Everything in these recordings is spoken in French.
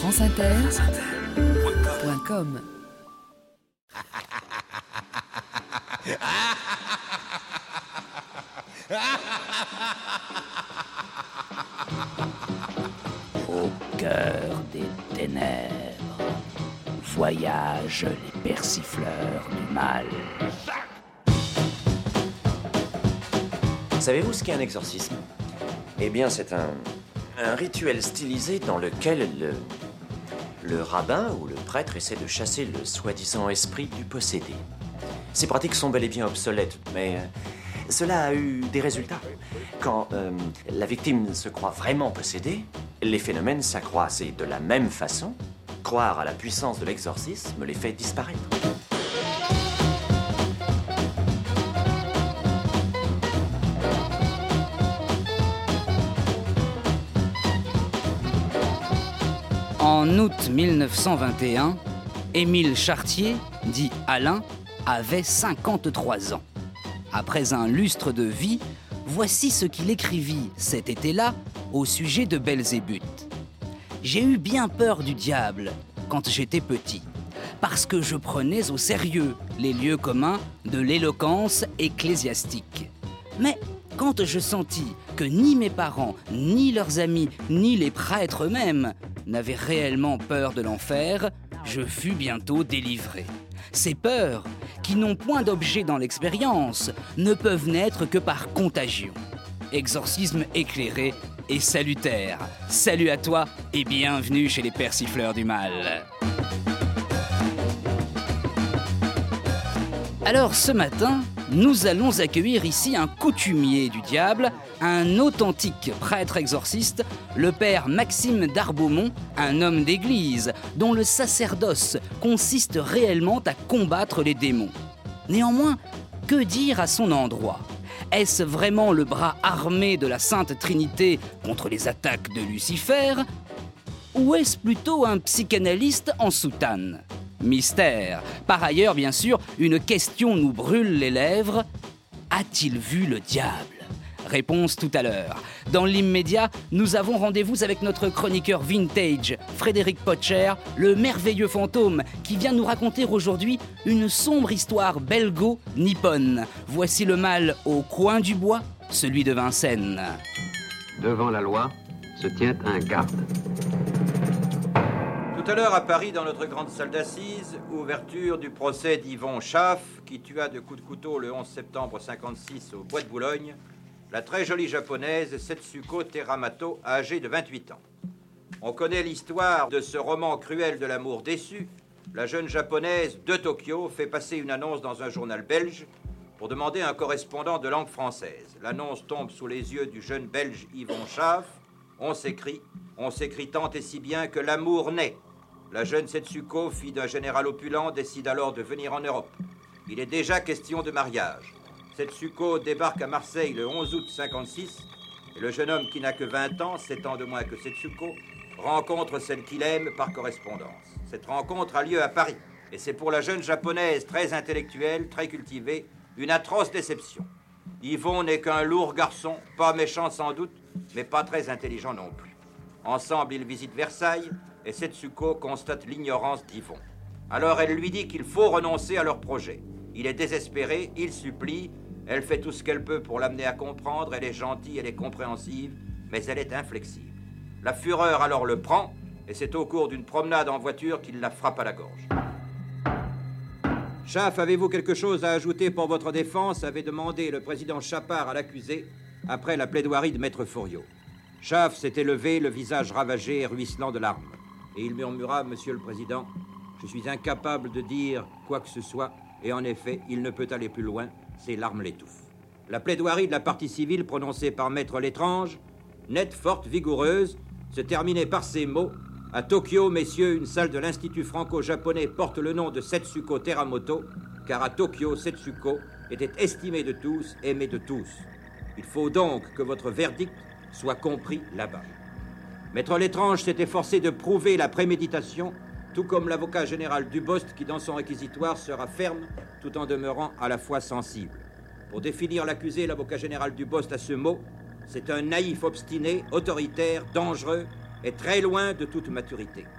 franceinter.com. Au cœur des ténèbres voyagent les persifleurs du mal. Savez-vous ce qu'est un exorcisme? Eh bien, c'est un rituel stylisé dans lequel le rabbin ou le prêtre essaie de chasser le soi-disant esprit du possédé. Ces pratiques sont bel et bien obsolètes, mais cela a eu des résultats. Quand la victime se croit vraiment possédée, les phénomènes s'accroissent et de la même façon, croire à la puissance de l'exorcisme les fait disparaître. En août 1921, Émile Chartier, dit Alain, avait 53 ans. Après un lustre de vie, voici ce qu'il écrivit cet été-là au sujet de Belzébuth. « J'ai eu bien peur du diable quand j'étais petit, parce que je prenais au sérieux les lieux communs de l'éloquence ecclésiastique. Mais quand je sentis que ni mes parents, ni leurs amis, ni les prêtres eux-mêmes n'avaient réellement peur de l'enfer, je fus bientôt délivré. Ces peurs, qui n'ont point d'objet dans l'expérience, ne peuvent naître que par contagion. Exorcisme éclairé et salutaire. Salut à toi et bienvenue chez les persifleurs du mal. Alors ce matin, nous allons accueillir ici un coutumier du diable, un authentique prêtre exorciste, le père Maxime d'Arbaumont, un homme d'église dont le sacerdoce consiste réellement à combattre les démons. Néanmoins, que dire à son endroit ? Est-ce vraiment le bras armé de la Sainte Trinité contre les attaques de Lucifer ? Ou est-ce plutôt un psychanalyste en soutane ? Mystère. Par ailleurs, bien sûr, une question nous brûle les lèvres. A-t-il vu le diable ? Réponse tout à l'heure. Dans l'immédiat, nous avons rendez-vous avec notre chroniqueur vintage, Frédéric Potcher, le merveilleux fantôme, qui vient nous raconter aujourd'hui une sombre histoire belgo-nippone. Voici le mal au coin du bois, celui de Vincennes. Devant la loi se tient un garde. Tout à l'heure à Paris, dans notre grande salle d'assises, ouverture du procès d'Yvon Schaff, qui tua de coups de couteau le 11 septembre 1956 au Bois de Boulogne, la très jolie japonaise Setsuko Teramato, âgée de 28 ans. On connaît l'histoire de ce roman cruel de l'amour déçu. La jeune japonaise de Tokyo fait passer une annonce dans un journal belge pour demander un correspondant de langue française. L'annonce tombe sous les yeux du jeune belge Yvon Schaff. On s'écrit tant et si bien que l'amour naît. La jeune Setsuko, fille d'un général opulent, décide alors de venir en Europe. Il est déjà question de mariage. Setsuko débarque à Marseille le 11 août 1956 et le jeune homme qui n'a que 20 ans, 7 ans de moins que Setsuko, rencontre celle qu'il aime par correspondance. Cette rencontre a lieu à Paris et c'est pour la jeune japonaise très intellectuelle, très cultivée, une atroce déception. Yvon n'est qu'un lourd garçon, pas méchant sans doute, mais pas très intelligent non plus. Ensemble, ils visitent Versailles et Setsuko constate l'ignorance d'Yvon. Alors elle lui dit qu'il faut renoncer à leur projet. Il est désespéré, il supplie, elle fait tout ce qu'elle peut pour l'amener à comprendre, elle est gentille, elle est compréhensive, mais elle est inflexible. La fureur alors le prend, et c'est au cours d'une promenade en voiture qu'il la frappe à la gorge. Schaff, avez-vous quelque chose à ajouter pour votre défense ? Avait demandé le président Chapard à l'accusé après la plaidoirie de Maître Foriot. Schaff s'était levé, le visage ravagé et ruisselant de larmes. Et il murmura, « Monsieur le Président, je suis incapable de dire quoi que ce soit, et en effet, il ne peut aller plus loin, ses larmes l'étouffent. » La plaidoirie de la partie civile prononcée par Maître Létrange, nette, forte, vigoureuse, se terminait par ces mots, « À Tokyo, messieurs, une salle de l'Institut franco-japonais porte le nom de Setsuko Teramoto, car à Tokyo, Setsuko était estimée de tous, aimée de tous. Il faut donc que votre verdict soit compris là-bas. » Maître Létrange s'est efforcé de prouver la préméditation, tout comme l'avocat général Dubost qui, dans son réquisitoire, sera ferme tout en demeurant à la fois sensible. Pour définir l'accusé, l'avocat général Dubost a ce mot, c'est un naïf obstiné, autoritaire, dangereux et très loin de toute maturité.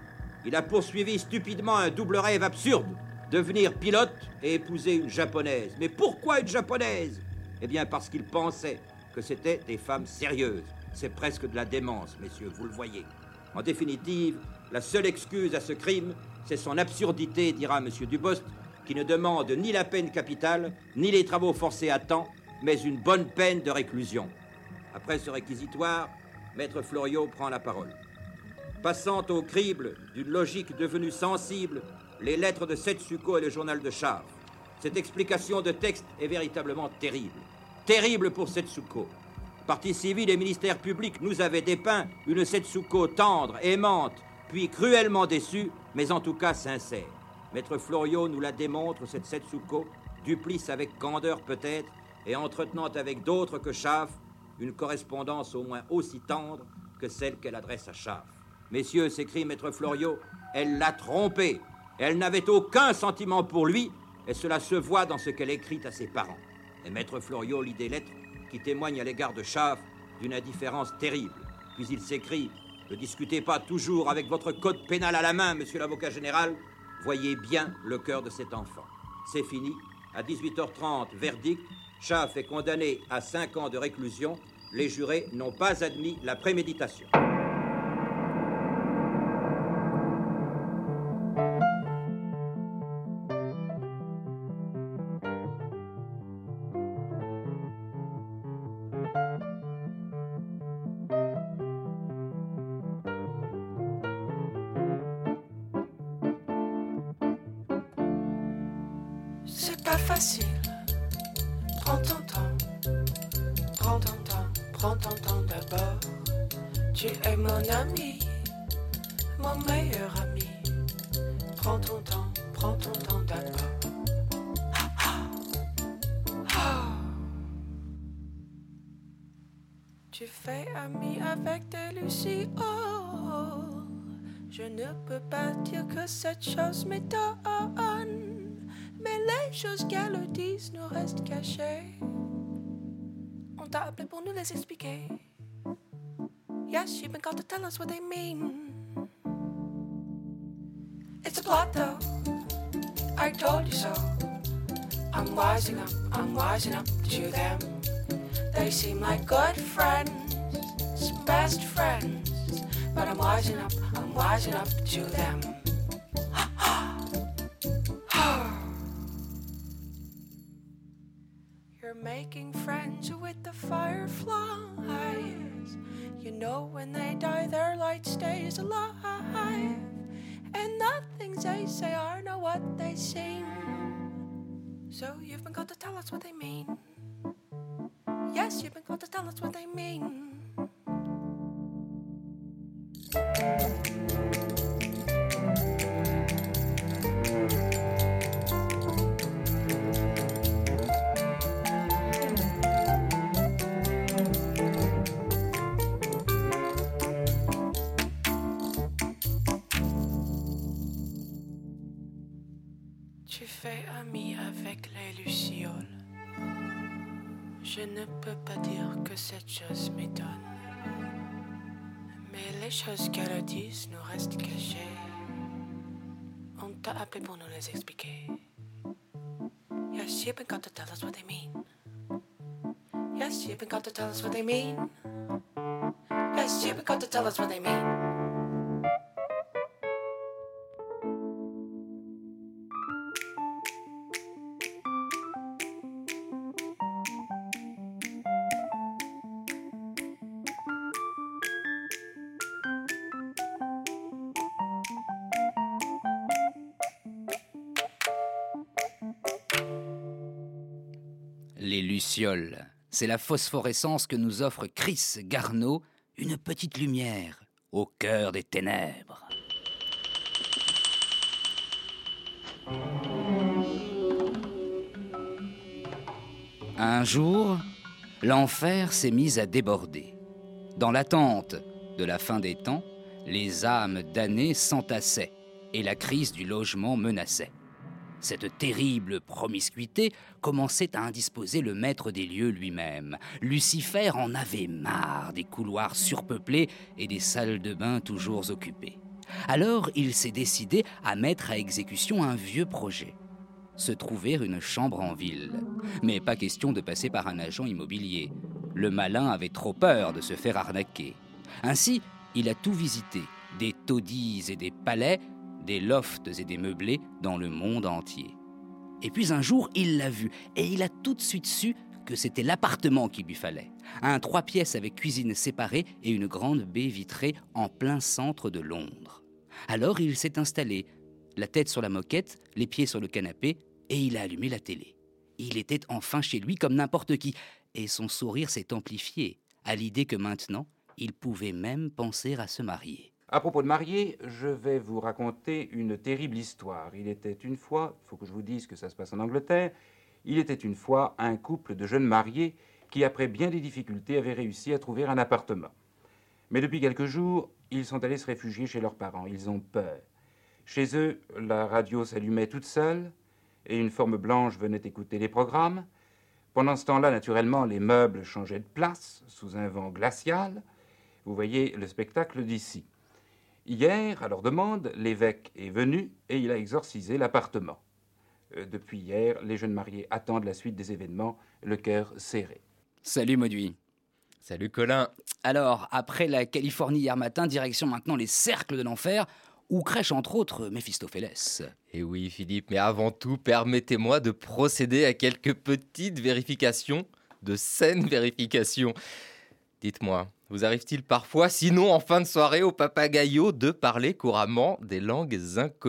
Il a poursuivi stupidement un double rêve absurde, devenir pilote et épouser une japonaise. Mais pourquoi une japonaise? Eh bien parce qu'il pensait que c'était des femmes sérieuses. C'est presque de la démence, messieurs, vous le voyez. En définitive, la seule excuse à ce crime, c'est son absurdité, dira M. Dubost, qui ne demande ni la peine capitale, ni les travaux forcés à temps, mais une bonne peine de réclusion. Après ce réquisitoire, Maître Floriot prend la parole. Passant au crible d'une logique devenue sensible, les lettres de Setsuko et le journal de Charles. Cette explication de texte est véritablement terrible. Terrible pour Setsuko. Partie civile et ministère public nous avaient dépeint une Setsuko tendre, aimante, puis cruellement déçue, mais en tout cas sincère. Maître Floriot nous la démontre, cette Setsuko, duplice avec candeur peut-être, et entretenant avec d'autres que Schaff une correspondance au moins aussi tendre que celle qu'elle adresse à Schaff. Messieurs, s'écrie Maître Floriot, elle l'a trompé. Elle n'avait aucun sentiment pour lui, et cela se voit dans ce qu'elle écrit à ses parents. Et Maître Floriot lit des lettres qui témoignent à l'égard de Schaff d'une indifférence terrible. Puis il s'écrie, ne discutez pas toujours avec votre code pénal à la main, monsieur l'avocat général. Voyez bien le cœur de cet enfant. C'est fini. À 18h30, verdict. Schaff est condamné à 5 ans de réclusion. Les jurés n'ont pas admis la préméditation. C'est pas facile. Prends ton temps. Prends ton temps. Prends ton temps d'abord. Tu es mon ami. Mon meilleur ami. Prends ton temps d'abord. Tu fais ami avec des lucioles. Je ne peux pas dire que cette chose m'étonne. Mais les choses qu'elles disent nous restent cachées. On t'a appelé pour nous les expliquer. Yes, you've been called to tell us what they mean. It's a plot though, I told you so. I'm wising up to them. They seem like good friends, best friends. But I'm wising up to them. You're making friends with the fireflies. You know when they die their light stays alive. And the things they say are not what they seem. So you've been called to tell us what they mean. Yes, you've been called to tell us what they mean. Tu fais ami avec les lucioles. Je ne peux pas dire que cette chose m'étonne. Mais les choses qu'elles disent nous restent cachées. On t'a appelé pour nous les expliquer. Yes, you've been called to tell us what they mean. Yes, you've been called to tell us what they mean. Yes, you've been called to tell us what they mean. Les lucioles, c'est la phosphorescence que nous offre Chris Garneau, une petite lumière au cœur des ténèbres. Un jour, l'enfer s'est mis à déborder. Dans l'attente de la fin des temps, les âmes damnées s'entassaient et la crise du logement menaçait. Cette terrible promiscuité commençait à indisposer le maître des lieux lui-même. Lucifer en avait marre des couloirs surpeuplés et des salles de bain toujours occupées. Alors il s'est décidé à mettre à exécution un vieux projet. Se trouver une chambre en ville. Mais pas question de passer par un agent immobilier. Le malin avait trop peur de se faire arnaquer. Ainsi, il a tout visité, des taudis et des palais, des lofts et des meublés dans le monde entier. Et puis un jour, il l'a vu, et il a tout de suite su que c'était l'appartement qu'il lui fallait. Un 3 pièces avec cuisine séparée et une grande baie vitrée en plein centre de Londres. Alors il s'est installé, la tête sur la moquette, les pieds sur le canapé, et il a allumé la télé. Il était enfin chez lui comme n'importe qui, et son sourire s'est amplifié à l'idée que maintenant, il pouvait même penser à se marier. À propos de marier, je vais vous raconter une terrible histoire. Il était une fois, il faut que je vous dise que ça se passe en Angleterre, il était une fois un couple de jeunes mariés qui, après bien des difficultés, avaient réussi à trouver un appartement. Mais depuis quelques jours, ils sont allés se réfugier chez leurs parents. Ils ont peur. Chez eux, la radio s'allumait toute seule et une forme blanche venait écouter les programmes. Pendant ce temps-là, naturellement, les meubles changeaient de place sous un vent glacial. Vous voyez le spectacle d'ici. Hier, à leur demande, l'évêque est venu et il a exorcisé l'appartement. Depuis hier, les jeunes mariés attendent la suite des événements, le cœur serré. Salut Mauduit. Salut Colin. Alors, après la Californie hier matin, direction maintenant les cercles de l'enfer, où crèche entre autres Méphistophélès. Et oui Philippe, mais avant tout, permettez-moi de procéder à quelques petites vérifications, de saines vérifications. Dites-moi, vous arrive-t-il parfois, sinon en fin de soirée au Papagayo, de parler couramment des langues inconnues ?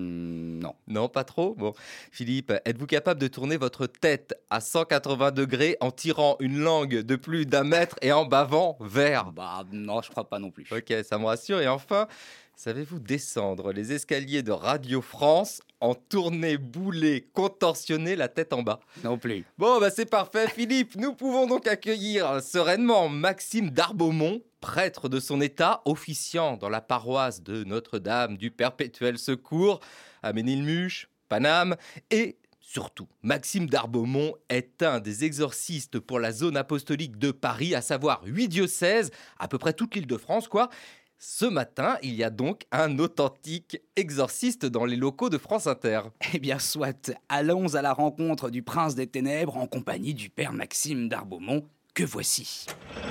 Non. Non, pas trop ? Bon. Philippe, êtes-vous capable de tourner votre tête à 180 degrés en tirant une langue de plus d'1 mètre et en bavant vers ? Bah non, je crois pas non plus. Ok, ça me rassure. Et enfin, savez-vous descendre les escaliers de Radio France en tournée, boulée, contorsionner la tête en bas ? Non plus. Bon, bah c'est parfait, Philippe. Nous pouvons donc accueillir sereinement Maxime d'Arbaumont, prêtre de son état, officiant dans la paroisse de Notre-Dame du Perpétuel Secours, à Ménilmuche, Paname, et surtout, Maxime d'Arbaumont est un des exorcistes pour la zone apostolique de Paris, à savoir 8 diocèses, à peu près toute l'Île-de-France, quoi. Ce matin, il y a donc un authentique exorciste dans les locaux de France Inter. Eh bien, soit, allons à la rencontre du prince des ténèbres en compagnie du père Maxime d'Arbaumont, que voici.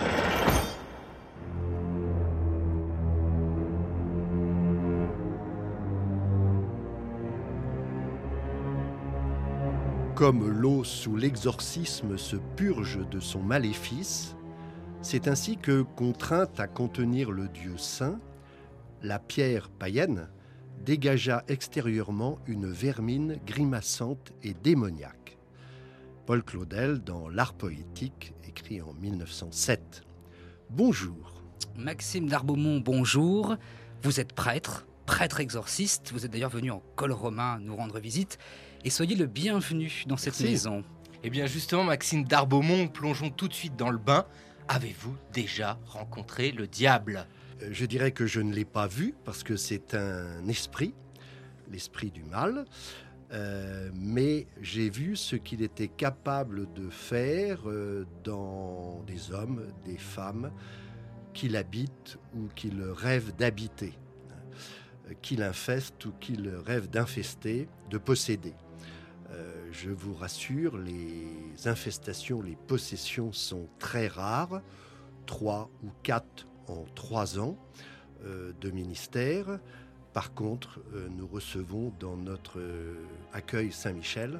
Comme l'eau sous l'exorcisme se purge de son maléfice, c'est ainsi que, contrainte à contenir le Dieu saint, la pierre païenne dégagea extérieurement une vermine grimaçante et démoniaque. Paul Claudel, dans L'Art poétique, écrit en 1907. Bonjour. Maxime d'Arbaumont, bonjour. Vous êtes prêtre exorciste. Vous êtes d'ailleurs venu en col romain nous rendre visite. Et soyez le bienvenu dans cette maison. Eh bien justement, Maxime d'Arbaumont, plongeons tout de suite dans le bain. Avez-vous déjà rencontré le diable ? Je dirais que je ne l'ai pas vu parce que c'est un esprit, l'esprit du mal. Mais j'ai vu ce qu'il était capable de faire dans des hommes, des femmes qu'il habite ou qu'il rêve d'habiter, qu'il infeste ou qu'il rêve d'infester, de posséder. Je vous rassure, les infestations, les possessions sont très rares, 3 ou 4 en 3 ans de ministère. Par contre, nous recevons dans notre accueil Saint-Michel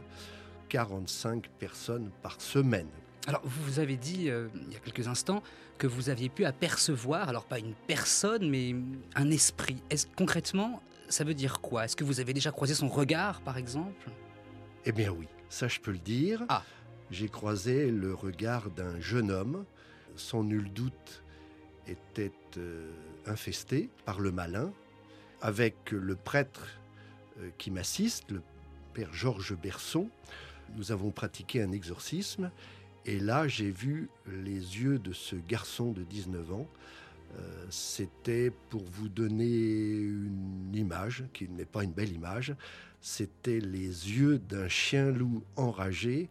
45 personnes par semaine. Alors, vous avez dit, il y a quelques instants, que vous aviez pu apercevoir, alors pas une personne, mais un esprit. Concrètement, ça veut dire quoi ? Est-ce que vous avez déjà croisé son regard, par exemple ? Eh bien oui, ça je peux le dire. Ah. J'ai croisé le regard d'un jeune homme. Sans nul doute était infesté par le malin. Avec le prêtre qui m'assiste, le père Georges Berson, nous avons pratiqué un exorcisme. Et là, j'ai vu les yeux de ce garçon de 19 ans. C'était, pour vous donner une image, qui n'est pas une belle image, c'était les yeux d'un chien-loup enragé,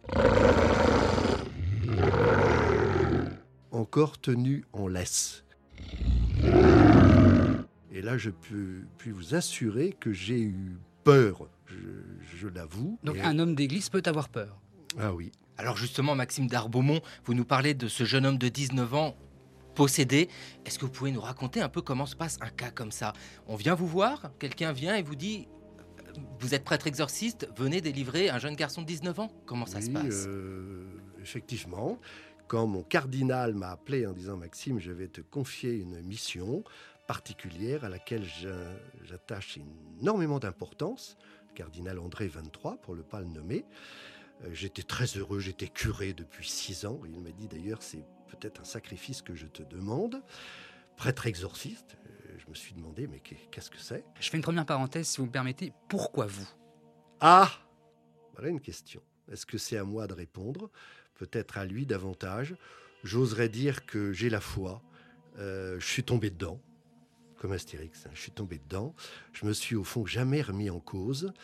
encore tenu en laisse. Et là, je puis vous assurer que j'ai eu peur, je l'avoue. Donc un homme d'église peut avoir peur. Ah oui. Alors justement, Maxime d'Arbaumont, vous nous parlez de ce jeune homme de 19 ans possédé. Est-ce que vous pouvez nous raconter un peu comment se passe un cas comme ça? On vient vous voir, quelqu'un vient et vous dit « Vous êtes prêtre exorciste, venez délivrer un jeune garçon de 19 ans ». Comment ça se passe? Effectivement. Quand mon cardinal m'a appelé en disant « Maxime, je vais te confier une mission particulière à laquelle j'attache énormément d'importance », cardinal André 23, pour ne pas le nommer. J'étais très heureux, j'étais curé depuis 6 ans. Il m'a dit d'ailleurs, c'est peut-être un sacrifice que je te demande. Prêtre exorciste, je me suis demandé, mais qu'est-ce que c'est? Je fais une première parenthèse, si vous me permettez. Pourquoi vous? Ah, voilà une question. Est-ce que c'est à moi de répondre? Peut-être à lui davantage. J'oserais dire que j'ai la foi. Je suis tombé dedans, comme Astérix. Je suis tombé dedans. Je me suis au fond jamais remis en cause.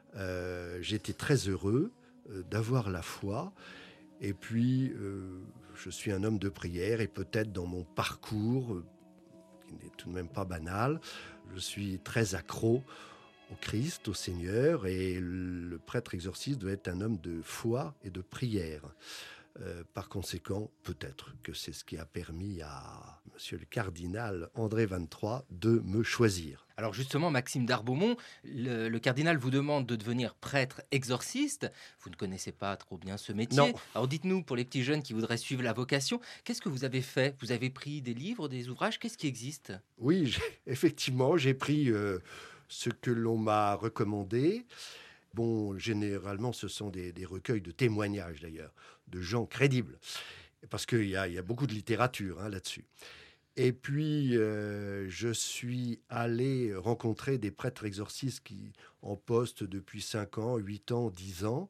J'étais très heureux d'avoir la foi. Et puis, je suis un homme de prière et peut-être dans mon parcours, qui n'est tout de même pas banal, je suis très accro au Christ, au Seigneur, et le prêtre exorciste doit être un homme de foi et de prière. Par conséquent, peut-être que c'est ce qui a permis à monsieur le cardinal André 23 de me choisir. Alors justement, Maxime d'Arbaumont, le cardinal vous demande de devenir prêtre exorciste. Vous ne connaissez pas trop bien ce métier. Non. Alors dites-nous, pour les petits jeunes qui voudraient suivre la vocation, qu'est-ce que vous avez fait? Vous avez pris des livres, des ouvrages? Qu'est-ce qui existe? Oui, effectivement, j'ai pris ce que l'on m'a recommandé. Bon, généralement, ce sont des recueils de témoignages, d'ailleurs, de gens crédibles, parce qu'il y a beaucoup de littérature là-dessus. Et puis, je suis allé rencontrer des prêtres exorcistes qui en poste depuis 5 ans, 8 ans, 10 ans.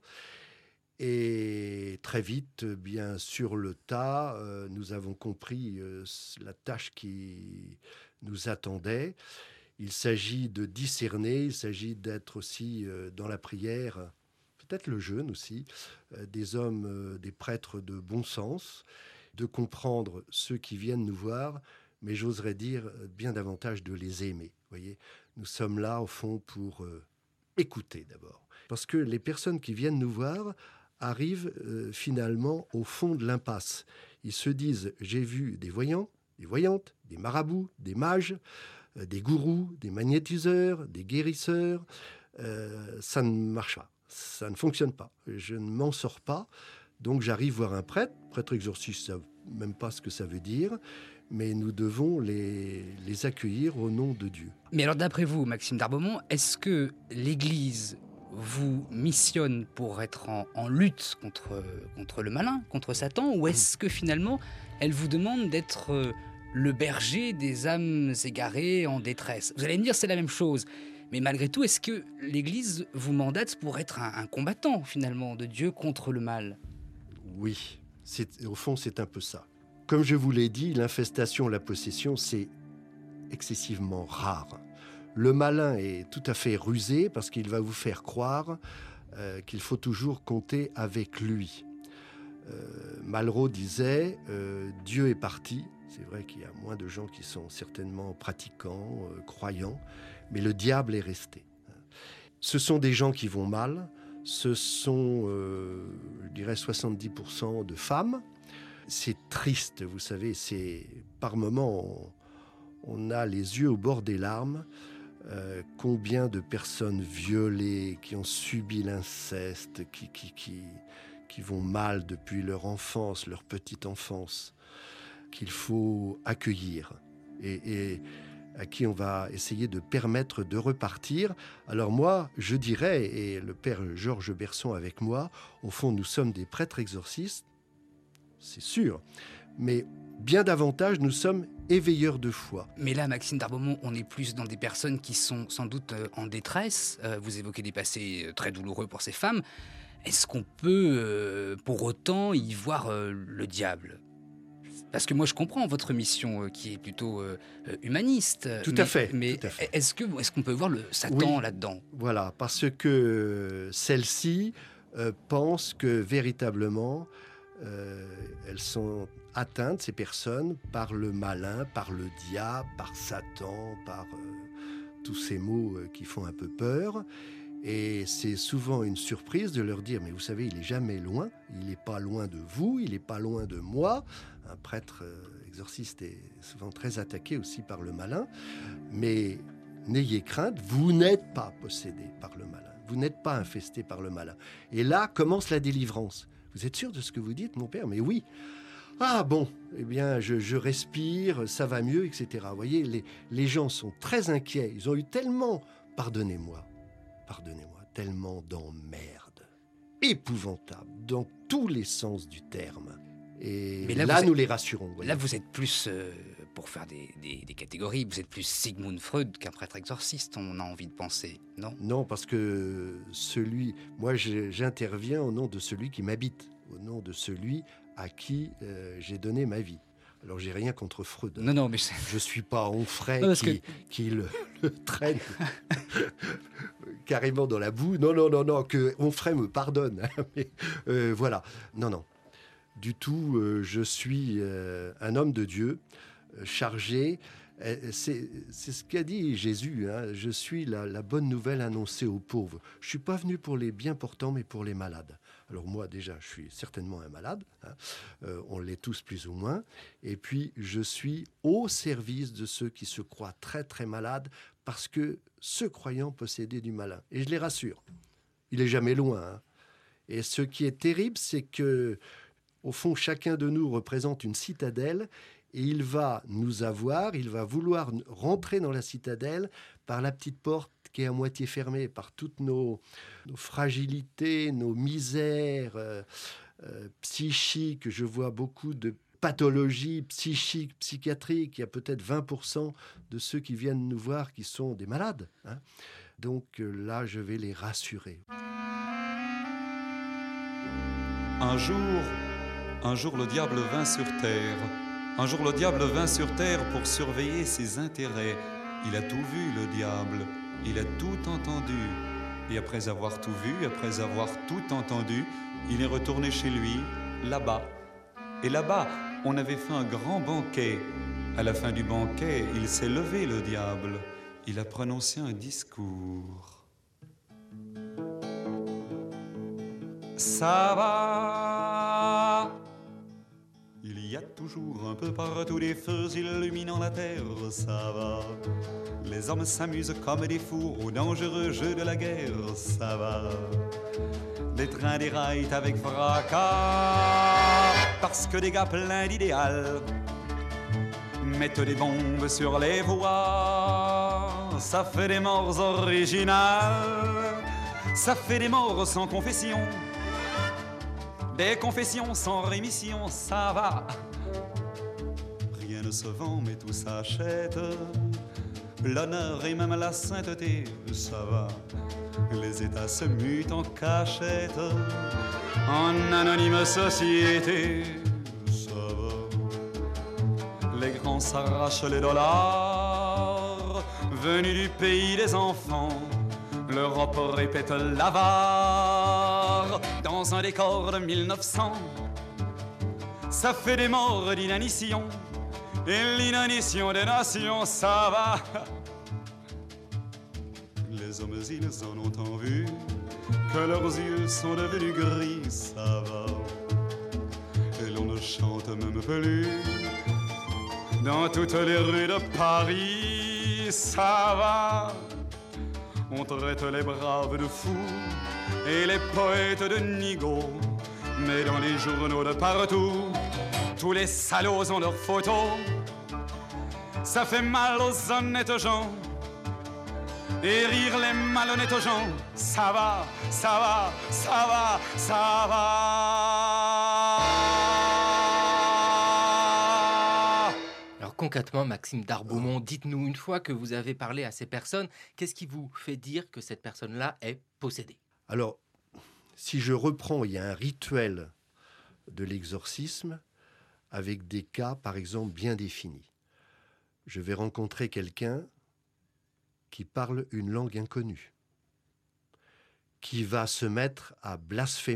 Et très vite, bien sur le tas, nous avons compris la tâche qui nous attendait. Il s'agit de discerner, il s'agit d'être aussi dans la prière, peut-être le jeûne aussi, des hommes, des prêtres de bon sens, de comprendre ceux qui viennent nous voir, mais j'oserais dire bien davantage de les aimer. Voyez, nous sommes là au fond pour écouter d'abord. Parce que les personnes qui viennent nous voir arrivent finalement au fond de l'impasse. Ils se disent, j'ai vu des voyants, des voyantes, des marabouts, des mages, des gourous, des magnétiseurs, des guérisseurs. Ça ne marche pas, ça ne fonctionne pas. Je ne m'en sors pas. Donc j'arrive voir un prêtre exorciste, je ne sais même pas ce que ça veut dire, mais nous devons les accueillir au nom de Dieu. Mais alors d'après vous, Maxime d'Arbaumont, est-ce que l'Église vous missionne pour être en lutte contre le malin, contre Satan, ou est-ce que finalement elle vous demande d'être le berger des âmes égarées en détresse? Vous allez me dire c'est la même chose, mais malgré tout, est-ce que l'Église vous mandate pour être un combattant finalement de Dieu contre le mal? Oui, au fond c'est un peu ça. Comme je vous l'ai dit, l'infestation, la possession, c'est excessivement rare. Le malin est tout à fait rusé parce qu'il va vous faire croire qu'il faut toujours compter avec lui. Malraux disait « Dieu est parti ». C'est vrai qu'il y a moins de gens qui sont certainement pratiquants, croyants, mais le diable est resté. Ce sont des gens qui vont mal, ce sont, je dirais, 70% de femmes. C'est triste, vous savez, par moments, on a les yeux au bord des larmes. Combien de personnes violées, qui ont subi l'inceste, qui vont mal depuis leur enfance, leur petite enfance, qu'il faut accueillir et à qui on va essayer de permettre de repartir. Alors moi, je dirais, et le père Georges Berson avec moi, au fond, nous sommes des prêtres exorcistes, c'est sûr, mais bien davantage, nous sommes éveilleurs de foi. Mais là, Maxime d'Arbaumont, on est plus dans des personnes qui sont sans doute en détresse. Vous évoquez des passés très douloureux pour ces femmes. Est-ce qu'on peut, pour autant, y voir le diable ? Parce que moi, je comprends votre mission qui est plutôt humaniste. Tout à fait. Mais tout à fait. Est-ce qu'on peut voir le Satan là-dedans ? Voilà, parce que celles-ci pensent que véritablement, elles sont atteintes, ces personnes, par le malin, par le diable, par Satan, par tous ces mots qui font un peu peur. Et c'est souvent une surprise de leur dire « Mais vous savez, il n'est jamais loin, il n'est pas loin de vous, il n'est pas loin de moi. » Un prêtre exorciste est souvent très attaqué aussi par le malin. Mais n'ayez crainte, vous n'êtes pas possédé par le malin. Vous n'êtes pas infesté par le malin. Et là commence la délivrance. Vous êtes sûr de ce que vous dites, mon père ? Mais oui. Ah bon, eh bien, je respire, ça va mieux, etc. Vous voyez, les gens sont très inquiets. Ils ont eu tellement, pardonnez-moi, tellement d'emmerdes, épouvantables, dans tous les sens du terme. Et Mais là nous les rassurons. Voyez. Là, vous êtes plus, pour faire des catégories, vous êtes plus Sigmund Freud qu'un prêtre exorciste, on a envie de penser, non ? Non, parce que moi j'interviens au nom de celui qui m'habite, au nom de celui à qui j'ai donné ma vie. Alors, j'ai rien contre Freud. Non, mais je suis pas Onfray qui le traîne carrément dans la boue. Non, que Onfray me pardonne. Mais voilà. Non. Du tout, je suis un homme de Dieu, chargé. C'est ce qu'a dit Jésus. Hein. Je suis la bonne nouvelle annoncée aux pauvres. Je suis pas venu pour les bien portants, mais pour les malades. Alors moi, déjà, je suis certainement un malade. Hein. On l'est tous plus ou moins. Et puis, je suis au service de ceux qui se croient très, très malades parce que ce croyant possédait du malin. Et je les rassure. Il est jamais loin. Hein. Et ce qui est terrible, c'est que, au fond, chacun de nous représente une citadelle et il va nous avoir, il va vouloir rentrer dans la citadelle par la petite porte qui est à moitié fermée, par toutes nos fragilités, nos misères psychiques. Je vois beaucoup de pathologies psychiques, psychiatriques. Il y a peut-être 20% de ceux qui viennent nous voir qui sont des malades. Hein. Donc là, je vais les rassurer. Un jour, le diable vint sur terre. Un jour, le diable vint sur terre pour surveiller ses intérêts. Il a tout vu, le diable. Il a tout entendu. Et après avoir tout vu, après avoir tout entendu, il est retourné chez lui, là-bas. Et là-bas, on avait fait un grand banquet. À la fin du banquet, il s'est levé, le diable. Il a prononcé un discours. Ça va. Il y a toujours un peu partout des feux illuminant la terre, ça va. Les hommes s'amusent comme des fous au dangereux jeu de la guerre, ça va. Les trains déraillent avec fracas, parce que des gars pleins d'idéal mettent des bombes sur les voies. Ça fait des morts originales, ça fait des morts sans confession. Des confessions sans rémission, ça va. Rien ne se vend, mais tout s'achète. L'honneur et même la sainteté, ça va. Les États se mutent en cachette, en anonyme société, ça va. Les grands s'arrachent les dollars, venus du pays des enfants. L'Europe répète l'avare dans un décor de 1900. Ça fait des morts d'inanition, et l'inanition des nations, ça va. Les hommes, ils en ont tant vu que leurs yeux sont devenus gris, ça va. Et l'on ne chante même plus dans toutes les rues de Paris, ça va. On traite les braves de fous et les poètes de nigauds. Mais dans les journaux de partout, tous les salauds ont leurs photos. Ça fait mal aux honnêtes gens et rire les malhonnêtes gens. Ça va, ça va, ça va, ça va. Concrètement, Maxime d'Arbaumont, dites-nous, une fois que vous avez parlé à ces personnes, qu'est-ce qui vous fait dire que cette personne-là est possédée ? Alors, si je reprends, il y a un rituel de l'exorcisme avec des cas, par exemple, bien définis. Je vais rencontrer quelqu'un qui parle une langue inconnue, qui va se mettre à blasphémer,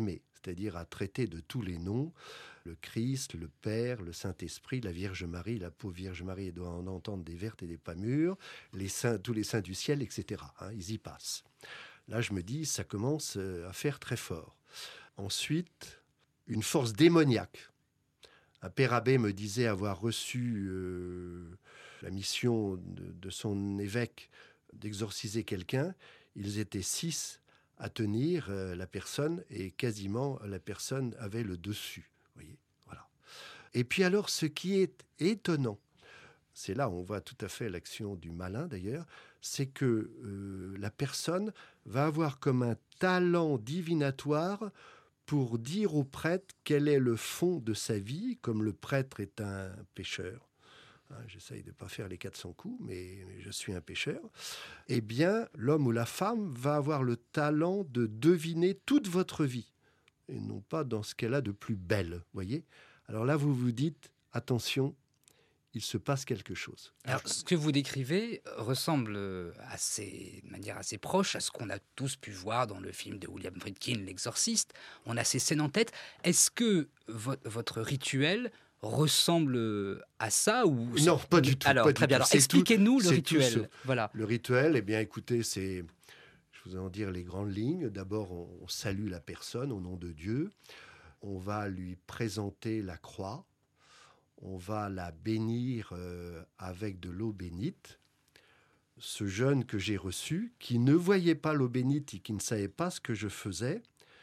c'est-à-dire à traiter de tous les noms, le Christ, le Père, le Saint-Esprit, la Vierge Marie, la pauvre Vierge Marie doit en entendre des vertes et des pas mûres, les saints, tous les saints du ciel, etc. Ils y passent. Là, je me dis, ça commence à faire très fort. Ensuite, une force démoniaque. Un père abbé me disait avoir reçu la mission de son évêque d'exorciser quelqu'un. Ils étaient 6 à tenir la personne et quasiment la personne avait le dessus. Voyez, voilà. Et puis alors, ce qui est étonnant, c'est là où on voit tout à fait l'action du malin d'ailleurs, c'est que la personne va avoir comme un talent divinatoire pour dire au prêtre quel est le fond de sa vie, comme le prêtre est un pécheur. J'essaye de ne pas faire les 400 coups, mais je suis un pécheur. Eh bien, l'homme ou la femme va avoir le talent de deviner toute votre vie, et non pas dans ce qu'elle a de plus belle, voyez. Alors là, vous vous dites, attention, il se passe quelque chose. Alors, ce que vous décrivez ressemble de manière assez proche à ce qu'on a tous pu voir dans le film de William Friedkin, L'Exorciste. On a ces scènes en tête. Est-ce que votre rituel ressemble à ça ou... Non, pas du tout. Alors, très bien. Alors, expliquez-nous le rituel. Voilà. Le rituel, eh bien, écoutez, c'est... Je vous en dire les grandes lignes. D'abord, on salue la personne au nom de Dieu. On va lui présenter la croix. On va la bénir avec de l'eau bénite. Ce jeune que j'ai reçu, qui ne voyait pas l'eau bénite et qui ne savait pas ce que je faisais,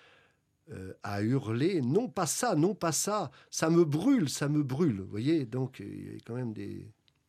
a hurlé « Non, pas ça, non, pas ça, ça me brûle, ça me brûle ». Vous voyez, donc il y a quand même des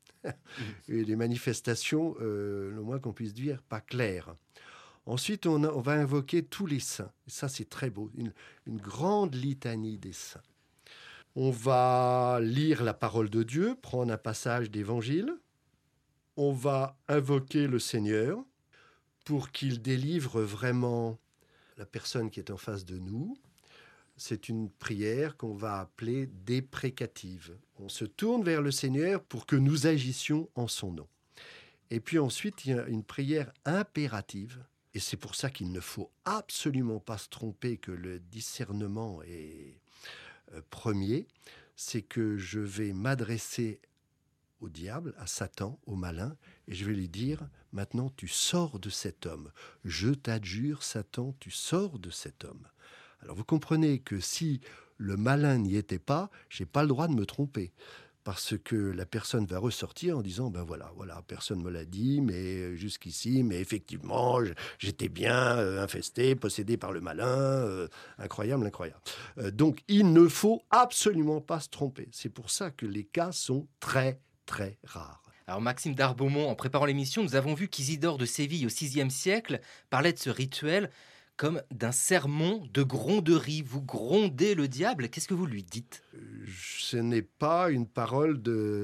manifestations, le moins qu'on puisse dire, pas claires. Ensuite, on va invoquer tous les saints. Et ça, c'est très beau, une grande litanie des saints. On va lire la parole de Dieu, prendre un passage d'évangile. On va invoquer le Seigneur pour qu'il délivre vraiment la personne qui est en face de nous. C'est une prière qu'on va appeler déprécative. On se tourne vers le Seigneur pour que nous agissions en son nom. Et puis ensuite, il y a une prière impérative. Et c'est pour ça qu'il ne faut absolument pas se tromper que le discernement est premier. C'est que je vais m'adresser au diable, à Satan, au malin, et je vais lui dire, maintenant tu sors de cet homme. Je t'adjure, Satan, tu sors de cet homme. Alors vous comprenez que si le malin n'y était pas, je n'ai pas le droit de me tromper. Parce que la personne va ressortir en disant, ben voilà, personne ne me l'a dit, mais jusqu'ici, mais effectivement, j'étais bien infesté, possédé par le malin, incroyable. Donc il ne faut absolument pas se tromper. C'est pour ça que les cas sont très, très rares. Alors Maxime d'Arbaumont, en préparant l'émission, nous avons vu qu'Isidore de Séville au VIe siècle parlait de ce rituel comme d'un sermon de gronderie. Vous grondez le diable, qu'est-ce que vous lui dites ? Ce n'est pas une parole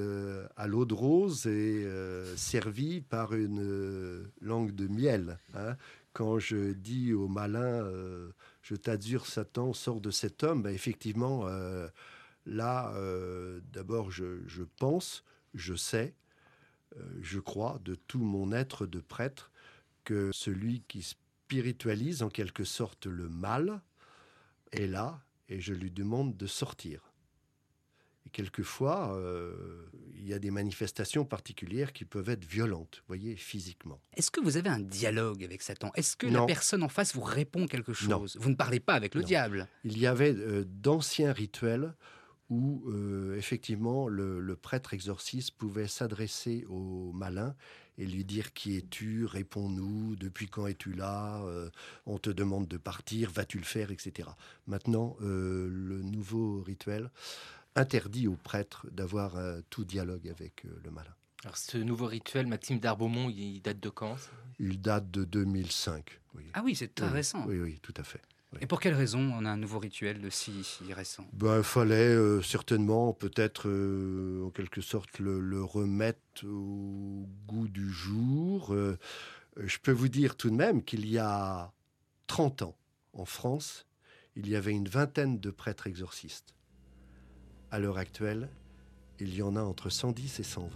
à l'eau de rose et servie par une langue de miel. Quand je dis au malin, je t'adjure Satan, sors de cet homme, ben effectivement, là, d'abord je pense, je sais, je crois de tout mon être de prêtre que celui qui spiritualise en quelque sorte le mal est là et je lui demande de sortir. Et quelquefois, il y a des manifestations particulières qui peuvent être violentes, vous voyez, physiquement. Est-ce que vous avez un dialogue avec Satan ? Est-ce que Non. la personne en face vous répond quelque chose ? Non. Vous ne parlez pas avec le diable ? Il y avait d'anciens rituels où, effectivement, le prêtre exorciste pouvait s'adresser au malin et lui dire « Qui es-tu ? Réponds-nous. Depuis quand es-tu là ? On te demande de partir. Vas-tu le faire ?» etc. Maintenant, le nouveau rituel interdit au prêtre d'avoir tout dialogue avec le malin. Alors ce nouveau rituel, Maxime d'Arbaumont, il date de quand ? Il date de 2005. Oui. Ah oui, c'est très récent. Oui, tout à fait. Oui. Et pour quelle raison on a un nouveau rituel de si récent ? Il fallait certainement, peut-être, en quelque sorte, le remettre au goût du jour. Je peux vous dire tout de même qu'il y a 30 ans, en France, il y avait une vingtaine de prêtres exorcistes. À l'heure actuelle, il y en a entre 110 et 120.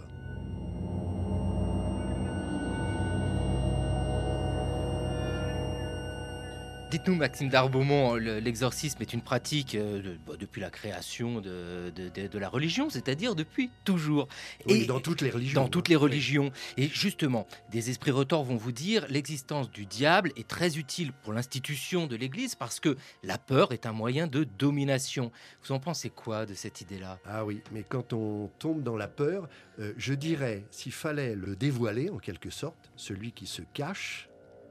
dites-nous, Maxime d'Arbaumont, l'exorcisme est une pratique depuis la création de la religion, c'est-à-dire depuis toujours. Oui, Et dans toutes les religions. dans toutes les religions. Et justement, des esprits retors vont vous dire l'existence du diable est très utile pour l'institution de l'Église parce que la peur est un moyen de domination. Vous en pensez quoi de cette idée-là ? Ah oui, mais quand on tombe dans la peur, je dirais, s'il fallait le dévoiler en quelque sorte, celui qui se cache,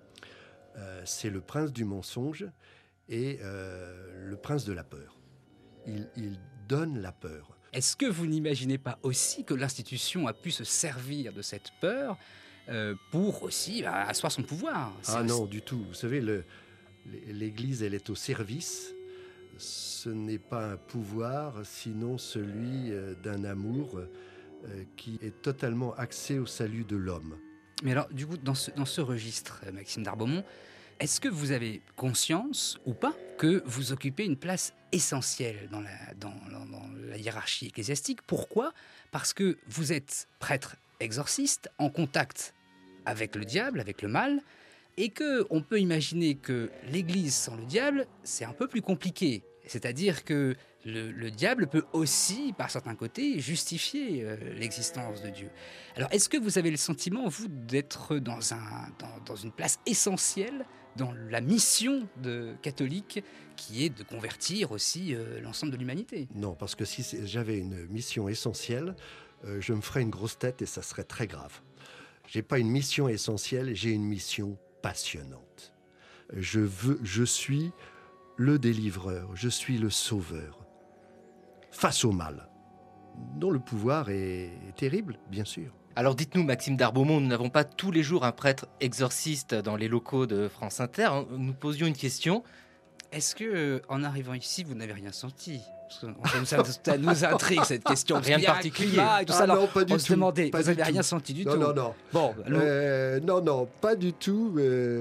c'est le prince du mensonge et le prince de la peur. Il donne la peur. Est-ce que vous n'imaginez pas aussi que l'institution a pu se servir de cette peur pour aussi asseoir son pouvoir ? Non, du tout. Vous savez, l'Église, elle est au service. Ce n'est pas un pouvoir, sinon celui d'un amour qui est totalement axé au salut de l'homme. Mais alors, du coup, dans ce registre, Maxime d'Arbaumont, est-ce que vous avez conscience, ou pas, que vous occupez une place essentielle dans la hiérarchie ecclésiastique ? Pourquoi ? Parce que vous êtes prêtre exorciste, en contact avec le diable, avec le mal, et qu'on peut imaginer que l'Église sans le diable, c'est un peu plus compliqué. C'est-à-dire que le diable peut aussi, par certains côtés, justifier l'existence de Dieu. Alors, est-ce que vous avez le sentiment, vous, d'être dans une place essentielle dans la mission catholique, qui est de convertir aussi l'ensemble de l'humanité ? Non, parce que si j'avais une mission essentielle, je me ferais une grosse tête et ça serait très grave. J'ai pas une mission essentielle, j'ai une mission passionnante. Je suis le délivreur, je suis le sauveur. Face au mal, dont le pouvoir est terrible, bien sûr. Alors dites-nous, Maxime d'Arbaumont, nous n'avons pas tous les jours un prêtre exorciste dans les locaux de France Inter. Nous posions une question. Est-ce que, en arrivant ici, vous n'avez rien senti ? Parce que ça nous intrigue, cette question. Rien de particulier. Et tout ça. Non, pas du tout. On se demandait, vous n'avez rien tout. senti du tout. Non. Bon, non, pas du tout.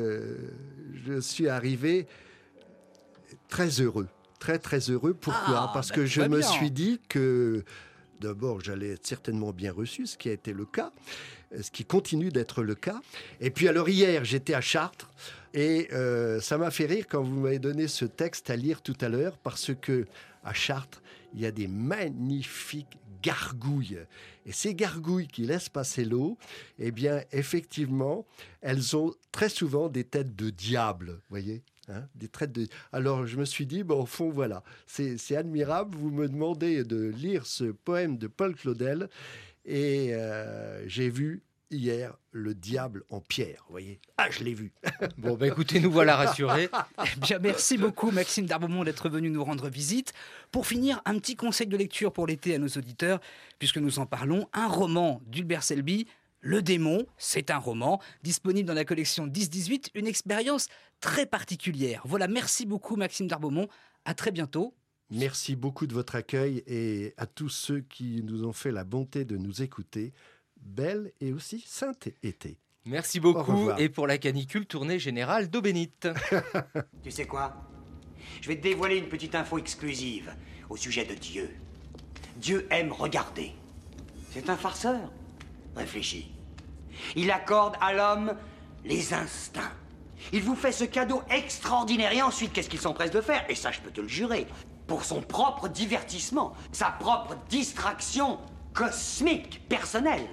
Je suis arrivé très heureux. Très, très heureux. Pourquoi ? Parce que je me suis dit que, d'abord, j'allais être certainement bien reçu, ce qui a été le cas, ce qui continue d'être le cas. Et puis, alors, hier, j'étais à Chartres, et ça m'a fait rire quand vous m'avez donné ce texte à lire tout à l'heure, parce que à Chartres, il y a des magnifiques gargouilles. Et ces gargouilles qui laissent passer l'eau, eh bien, effectivement, elles ont très souvent des têtes de diable, vous voyez ? Des traites de... Alors je me suis dit, au fond, voilà, c'est admirable, vous me demandez de lire ce poème de Paul Claudel, et j'ai vu hier le diable en pierre, vous voyez. Ah, je l'ai vu. Bon, écoutez, nous voilà rassurés. Eh bien, merci beaucoup, Maxime d'Arbaumont, d'être venu nous rendre visite. Pour finir, un petit conseil de lecture pour l'été à nos auditeurs, puisque nous en parlons, un roman d'Hulbert Selby, Le Démon, c'est un roman disponible dans la collection 10-18, une expérience très particulière. Voilà, merci beaucoup Maxime d'Arbaumont, à très bientôt. Merci beaucoup de votre accueil et à tous ceux qui nous ont fait la bonté de nous écouter. Belle et aussi sainte été. Merci beaucoup et pour la canicule, tournée générale d'eau bénite. Tu sais quoi ? Je vais te dévoiler une petite info exclusive au sujet de Dieu. Dieu aime regarder. C'est un farceur. Réfléchis. Il accorde à l'homme les instincts. Il vous fait ce cadeau extraordinaire et ensuite, qu'est-ce qu'il s'empresse de faire ? Et ça, je peux te le jurer, pour son propre divertissement, sa propre distraction cosmique, personnelle.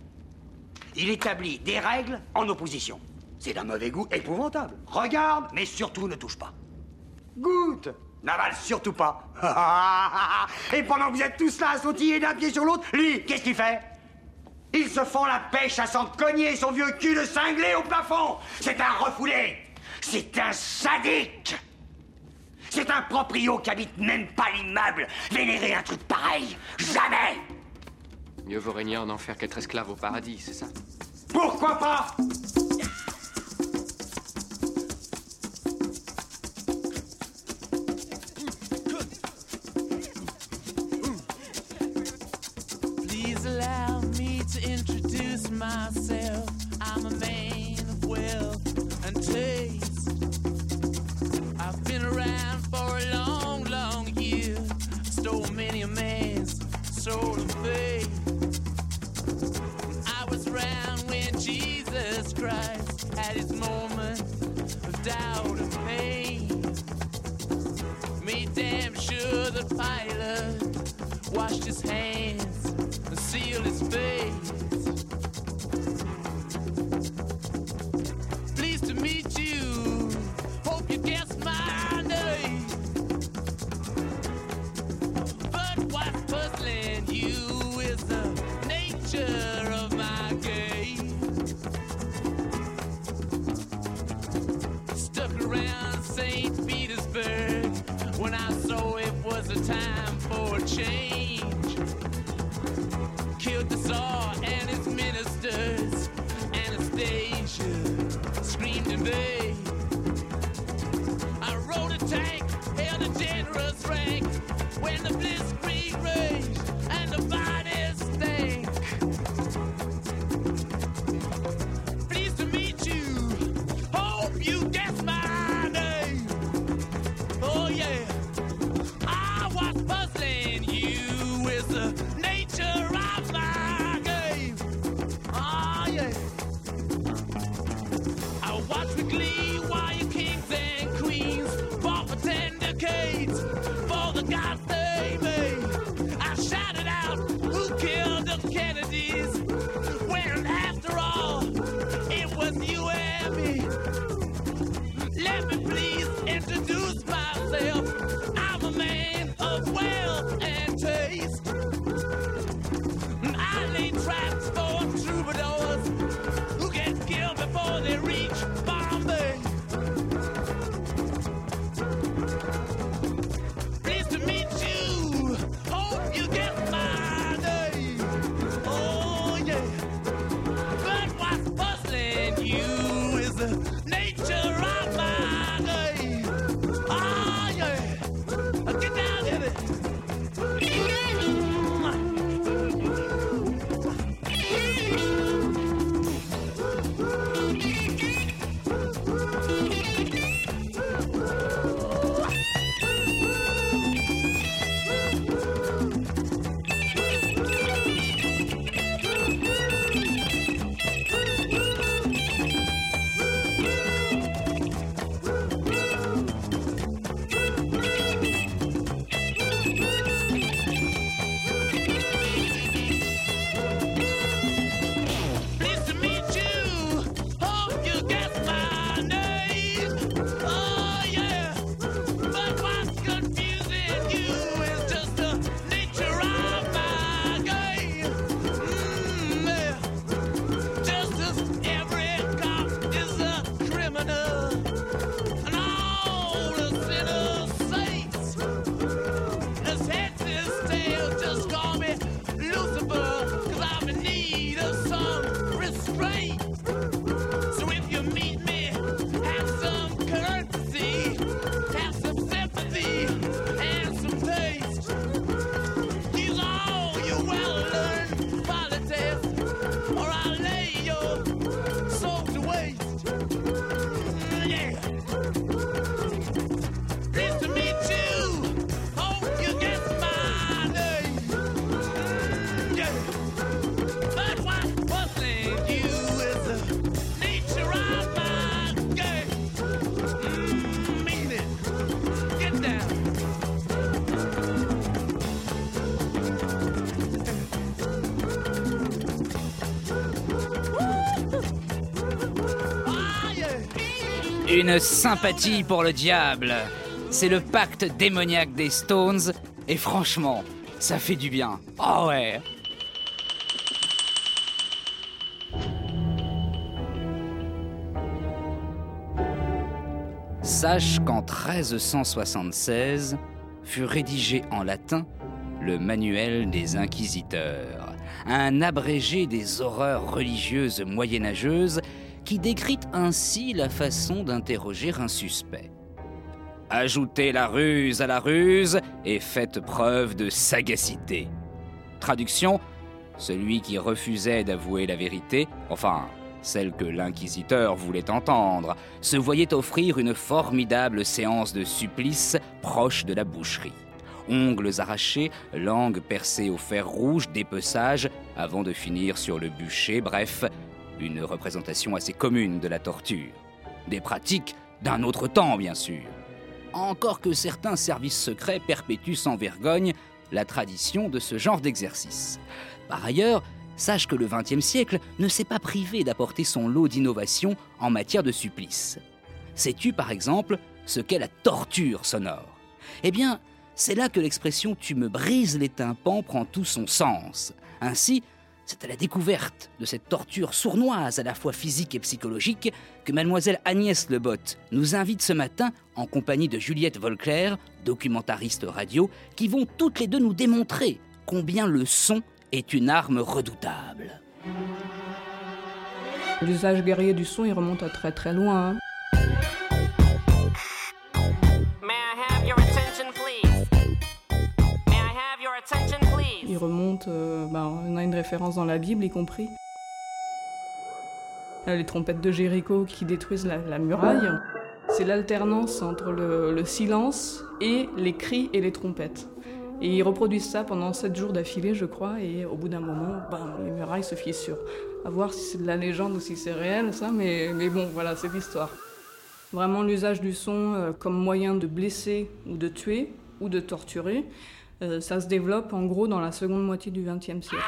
Il établit des règles en opposition. C'est d'un mauvais goût épouvantable. Regarde, mais surtout ne touche pas. Goûte, n'avale surtout pas. Et pendant que vous êtes tous là à sautiller d'un pied sur l'autre, lui, qu'est-ce qu'il fait ? Il se fend la pêche à s'en cogner son vieux cul de cinglé au plafond. C'est un refoulé. C'est un sadique. C'est un proprio qui habite même pas l'immeuble. Vénérer un truc pareil, jamais. Mieux vaut régner en enfer qu'être esclave au paradis, c'est ça ? Pourquoi pas ? Please allow me to introduce myself. I'm a man of wealth and taste. I've been around for a long, long year. Stole many a man's soul of faith. I was around when Jesus Christ had his moment of doubt and pain. washed his hands and sealed his face. Pleased to meet you. Hope you guessed my name. But what's puzzling you is the nature of my game. Stuck around St. Petersburg when I saw it was a time for a change. Killed the Tsar and his ministers. Anastasia screamed in vain. I rode a tank, held a generous rank when the blitzkrieg raged and the bodies stank. Pleased to meet you. Hope you guessed my name. Oh yeah. What's puzzling you is the nature of my game. Oh yeah. I watch with glee while your kings and queens fought for 10 decades for the gods they made. I shouted out, who killed the Kennedys? When after all, it was you and me. Let me please introduce myself. I'm a man of wealth and taste. I lay traps for troubadours who get killed before they reach Bombay. Pleased to meet you. Hope you get my name. Oh yeah. But what's puzzling you is the nature of my game. Oh yeah. Get down in it. Pleased to meet you. Hope you guessed my name. Oh yeah. But what's confusing you is just the nature of my game. Yeah. Just as every cop is a criminal, and all the sinners saints. This head's his tail, just call me Lucifer, 'cause I'm in need of some restraint. So if you meet me, have some courtesy, have some sympathy, and some taste. Use all your well-learned politics, or I'll lay your soul to waste. Yeah. Pleased to meet you. Hope you get my name. Yeah. But what's puzzling you is the nature of my game. Mean it. Get down. Ah yeah. Une sympathie pour le diable. C'est le pacte démoniaque des Stones. Et franchement, ça fait du bien. Oh ouais. Sache qu'en 1376 fut rédigé en latin le Manuel des Inquisiteurs, un abrégé des horreurs religieuses moyenâgeuses qui décrit ainsi la façon d'interroger un suspect. Ajoutez la ruse à la ruse et faites preuve de sagacité. Traduction, celui qui refusait d'avouer la vérité, enfin, celle que l'inquisiteur voulait entendre, se voyait offrir une formidable séance de supplice proche de la boucherie. Ongles arrachés, langue percée au fer rouge, dépeçage, avant de finir sur le bûcher, bref, une représentation assez commune de la torture. Des pratiques d'un autre temps, bien sûr. Encore que certains services secrets perpétuent sans vergogne la tradition de ce genre d'exercice. Par ailleurs, sache que le XXe siècle ne s'est pas privé d'apporter son lot d'innovations en matière de supplice. Sais-tu par exemple ce qu'est la torture sonore ? Eh bien, c'est là que l'expression « tu me brises les tympans » prend tout son sens. Ainsi, c'est à la découverte de cette torture sournoise à la fois physique et psychologique que mademoiselle Agnès Lebotte nous invite ce matin en compagnie de Juliette Volclair, documentariste radio, qui vont toutes les deux nous démontrer combien le son est une arme redoutable. L'usage guerrier du son, il remonte à très très loin. Il remonte, on a une référence dans la Bible y compris. Les trompettes de Jéricho qui détruisent la muraille. C'est l'alternance entre le silence et les cris et les trompettes. Et ils reproduisent ça pendant 7 jours d'affilée, je crois, et au bout d'un moment, les murailles se fissurent. À voir si c'est de la légende ou si c'est réel, ça, mais bon, voilà, c'est l'histoire. Vraiment l'usage du son comme moyen de blesser ou de tuer ou de torturer, ça se développe en gros dans la seconde moitié du XXe siècle.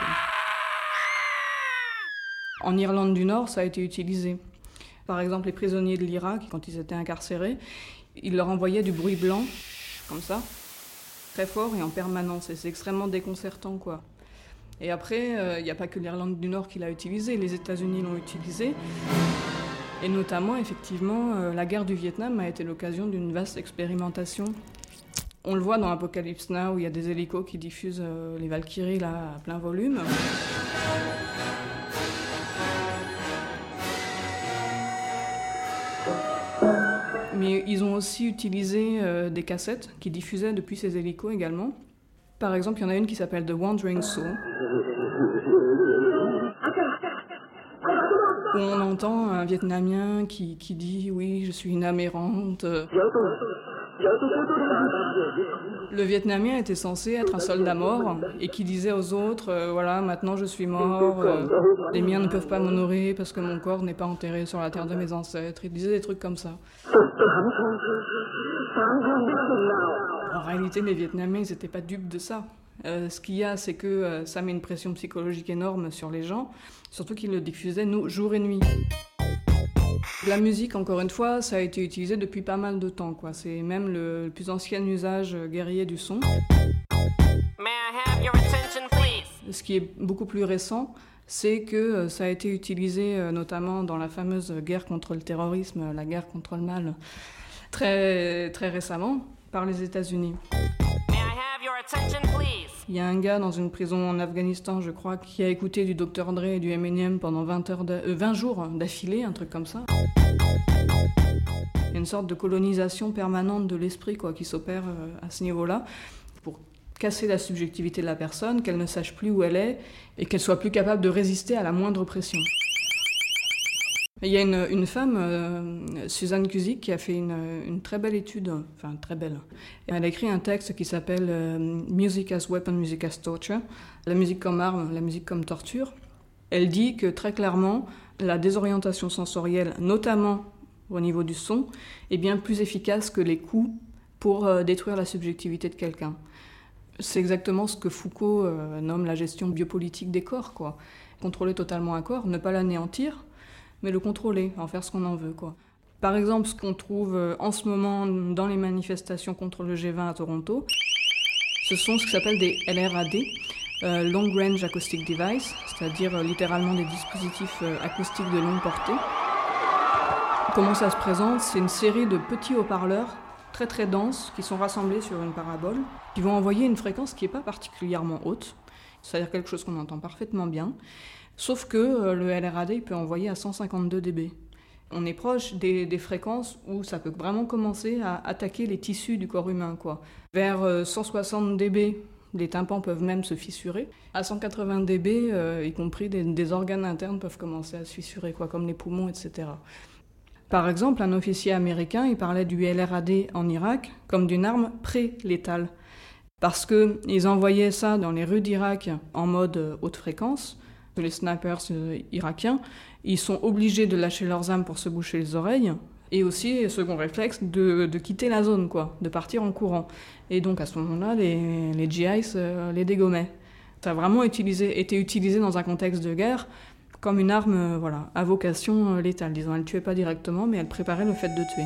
En Irlande du Nord, ça a été utilisé. Par exemple, les prisonniers de l'Irak, quand ils étaient incarcérés, ils leur envoyaient du bruit blanc, comme ça, très fort et en permanence. Et c'est extrêmement déconcertant, quoi. Et après, il n'y a pas que l'Irlande du Nord qui l'a utilisé, les États-Unis l'ont utilisé. Et notamment, effectivement, la guerre du Vietnam a été l'occasion d'une vaste expérimentation. On le voit dans Apocalypse Now, où il y a des hélicos qui diffusent les Valkyries là, à plein volume. Mais ils ont aussi utilisé des cassettes qui diffusaient depuis ces hélicos également. Par exemple, il y en a une qui s'appelle The Wandering Soul, où on entend un Vietnamien qui dit « Oui, je suis une âme errante ». Le Vietnamien était censé être un soldat mort et qui disait aux autres voilà, maintenant je suis mort, les miens ne peuvent pas m'honorer parce que mon corps n'est pas enterré sur la terre de mes ancêtres. Il disait des trucs comme ça. En réalité, les Vietnamiens, ils n'étaient pas dupes de ça. Ce qu'il y a, c'est que ça met une pression psychologique énorme sur les gens, surtout qu'ils le diffusaient jour et nuit. La musique, encore une fois, ça a été utilisé depuis pas mal de temps, quoi. C'est même le plus ancien usage guerrier du son. Ce qui est beaucoup plus récent, c'est que ça a été utilisé notamment dans la fameuse guerre contre le terrorisme, la guerre contre le mal, très, très récemment, par les États-Unis. Il y a un gars dans une prison en Afghanistan, je crois, qui a écouté du Dr Dre et du Eminem pendant 20 jours d'affilée, un truc comme ça. Il y a une sorte de colonisation permanente de l'esprit, quoi, qui s'opère à ce niveau-là, pour casser la subjectivité de la personne, qu'elle ne sache plus où elle est, et qu'elle soit plus capable de résister à la moindre pression. Il y a une femme, Suzanne Cusick, qui a fait une très belle étude, enfin très belle. Elle a écrit un texte qui s'appelle « Music as Weapon, Music as Torture », la musique comme arme, la musique comme torture. Elle dit que très clairement, la désorientation sensorielle, notamment au niveau du son, est bien plus efficace que les coups pour détruire la subjectivité de quelqu'un. C'est exactement ce que Foucault nomme la gestion biopolitique des corps, quoi. Contrôler totalement un corps, ne pas l'anéantir, mais le contrôler, en faire ce qu'on en veut, quoi. Par exemple, ce qu'on trouve en ce moment dans les manifestations contre le G20 à Toronto, ce sont ce qui s'appelle des LRAD, Long Range Acoustic Device, c'est-à-dire littéralement des dispositifs acoustiques de longue portée. Comment ça se présente ? C'est une série de petits haut-parleurs très très denses qui sont rassemblés sur une parabole, qui vont envoyer une fréquence qui n'est pas particulièrement haute, c'est-à-dire quelque chose qu'on entend parfaitement bien. Sauf que le LRAD il peut envoyer à 152 dB. On est proche des fréquences où ça peut vraiment commencer à attaquer les tissus du corps humain, quoi. Vers 160 dB, les tympans peuvent même se fissurer. À 180 dB, y compris des organes internes peuvent commencer à se fissurer, quoi, comme les poumons, etc. Par exemple, un officier américain, il parlait du LRAD en Irak comme d'une arme pré-létale. Parce qu'ils envoyaient ça dans les rues d'Irak en mode haute fréquence. Les snipers irakiens, ils sont obligés de lâcher leurs armes pour se boucher les oreilles. Et aussi, second réflexe, de quitter la zone, quoi, de partir en courant. Et donc à ce moment-là, les GIs les dégommaient. Ça a vraiment été utilisé dans un contexte de guerre comme une arme à vocation létale. Disons, elle ne tuait pas directement, mais elle préparait le fait de tuer.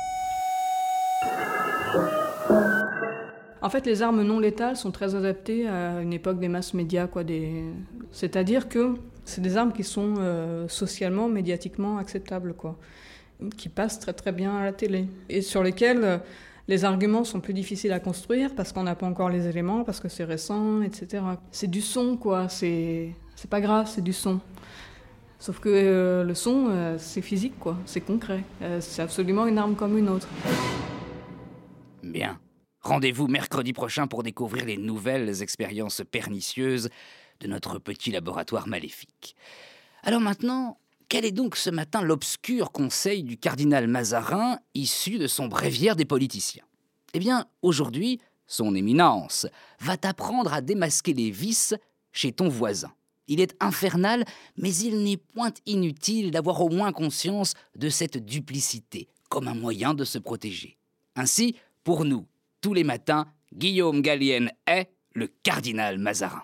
En fait, les armes non létales sont très adaptées à une époque des masses médias, c'est-à-dire que c'est des armes qui sont socialement, médiatiquement acceptables, qui passent très très bien à la télé, et sur lesquelles les arguments sont plus difficiles à construire parce qu'on n'a pas encore les éléments, parce que c'est récent, etc. C'est du son, c'est pas grave, c'est du son. Sauf que le son, c'est physique, c'est concret. C'est absolument une arme comme une autre. Bien. Rendez-vous mercredi prochain pour découvrir les nouvelles expériences pernicieuses de notre petit laboratoire maléfique. Alors maintenant, quel est donc ce matin l'obscur conseil du cardinal Mazarin issu de son bréviaire des politiciens ? Eh bien, aujourd'hui, son éminence va t'apprendre à démasquer les vices chez ton voisin. Il est infernal, mais il n'est point inutile d'avoir au moins conscience de cette duplicité, comme un moyen de se protéger. Ainsi, pour nous, tous les matins, Guillaume Gallienne est le cardinal Mazarin.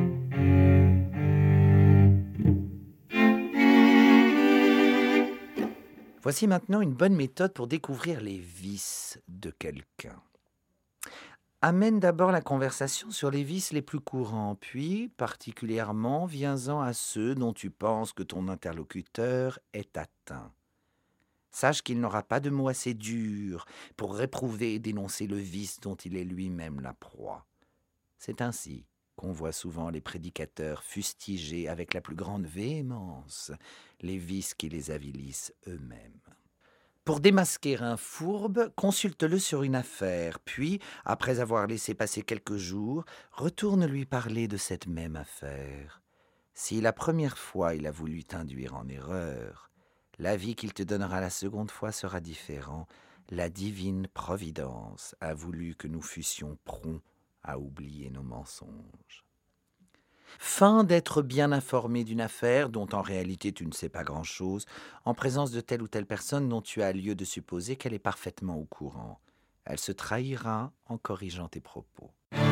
Voici maintenant une bonne méthode pour découvrir les vices de quelqu'un. Amène d'abord la conversation sur les vices les plus courants, puis, particulièrement, viens-en à ceux dont tu penses que ton interlocuteur est atteint. Sache qu'il n'aura pas de mots assez durs pour réprouver et dénoncer le vice dont il est lui-même la proie. C'est ainsi qu'on voit souvent les prédicateurs fustiger avec la plus grande véhémence les vices qui les avilissent eux-mêmes. Pour démasquer un fourbe, consulte-le sur une affaire, puis, après avoir laissé passer quelques jours, retourne lui parler de cette même affaire. Si la première fois il a voulu t'induire en erreur, l'avis qu'il te donnera la seconde fois sera différent. La divine providence a voulu que nous fussions prompts à oublier nos mensonges. Fin d'être bien informé d'une affaire dont en réalité tu ne sais pas grand-chose, en présence de telle ou telle personne dont tu as lieu de supposer qu'elle est parfaitement au courant. Elle se trahira en corrigeant tes propos.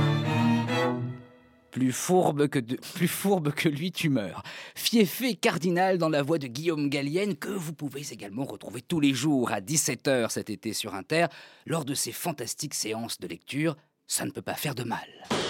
Plus fourbe que lui, tu meurs. Fiefé cardinal dans la voix de Guillaume Gallienne, que vous pouvez également retrouver tous les jours à 17h cet été sur Inter, lors de ces fantastiques séances de lecture. Ça ne peut pas faire de mal.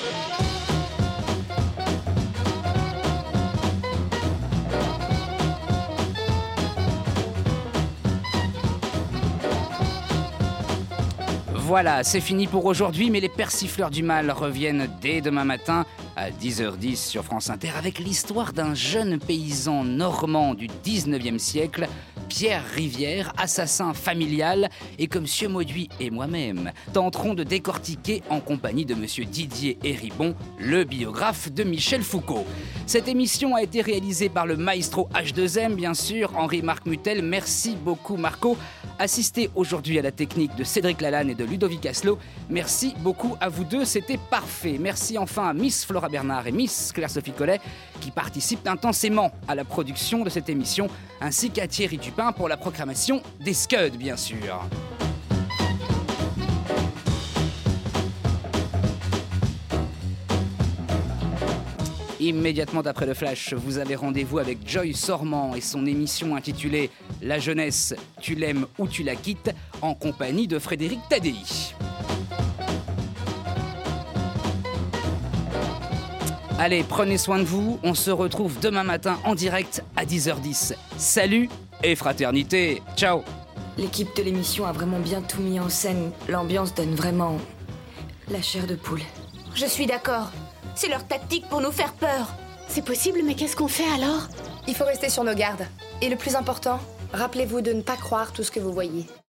Voilà, c'est fini pour aujourd'hui, mais les persifleurs du mal reviennent dès demain matin à 10h10 sur France Inter avec l'histoire d'un jeune paysan normand du 19e siècle, Pierre Rivière, assassin familial, et que Monsieur Mauduit et moi-même tenterons de décortiquer en compagnie de Monsieur Didier Héribon, le biographe de Michel Foucault. Cette émission a été réalisée par le maestro H2M, bien sûr, Henri-Marc Mutel. Merci beaucoup Marco. Assisté aujourd'hui à la technique de Cédric Lalanne et de Ludovic Asselot. Merci beaucoup à vous deux, c'était parfait. Merci enfin à Miss Flora Bernard et Miss Claire-Sophie Collet qui participent intensément à la production de cette émission, ainsi qu'à Thierry Dupin pour la proclamation des Scuds, bien sûr. Immédiatement après le flash, vous avez rendez-vous avec Joy Sormand et son émission intitulée « La jeunesse, tu l'aimes ou tu la quittes » en compagnie de Frédéric Tadei. Allez, prenez soin de vous, on se retrouve demain matin en direct à 10h10. Salut et fraternité, ciao. L'équipe de l'émission a vraiment bien tout mis en scène, l'ambiance donne vraiment la chair de poule. Je suis d'accord. C'est leur tactique pour nous faire peur. C'est possible, mais qu'est-ce qu'on fait alors ? Il faut rester sur nos gardes. Et le plus important, rappelez-vous de ne pas croire tout ce que vous voyez.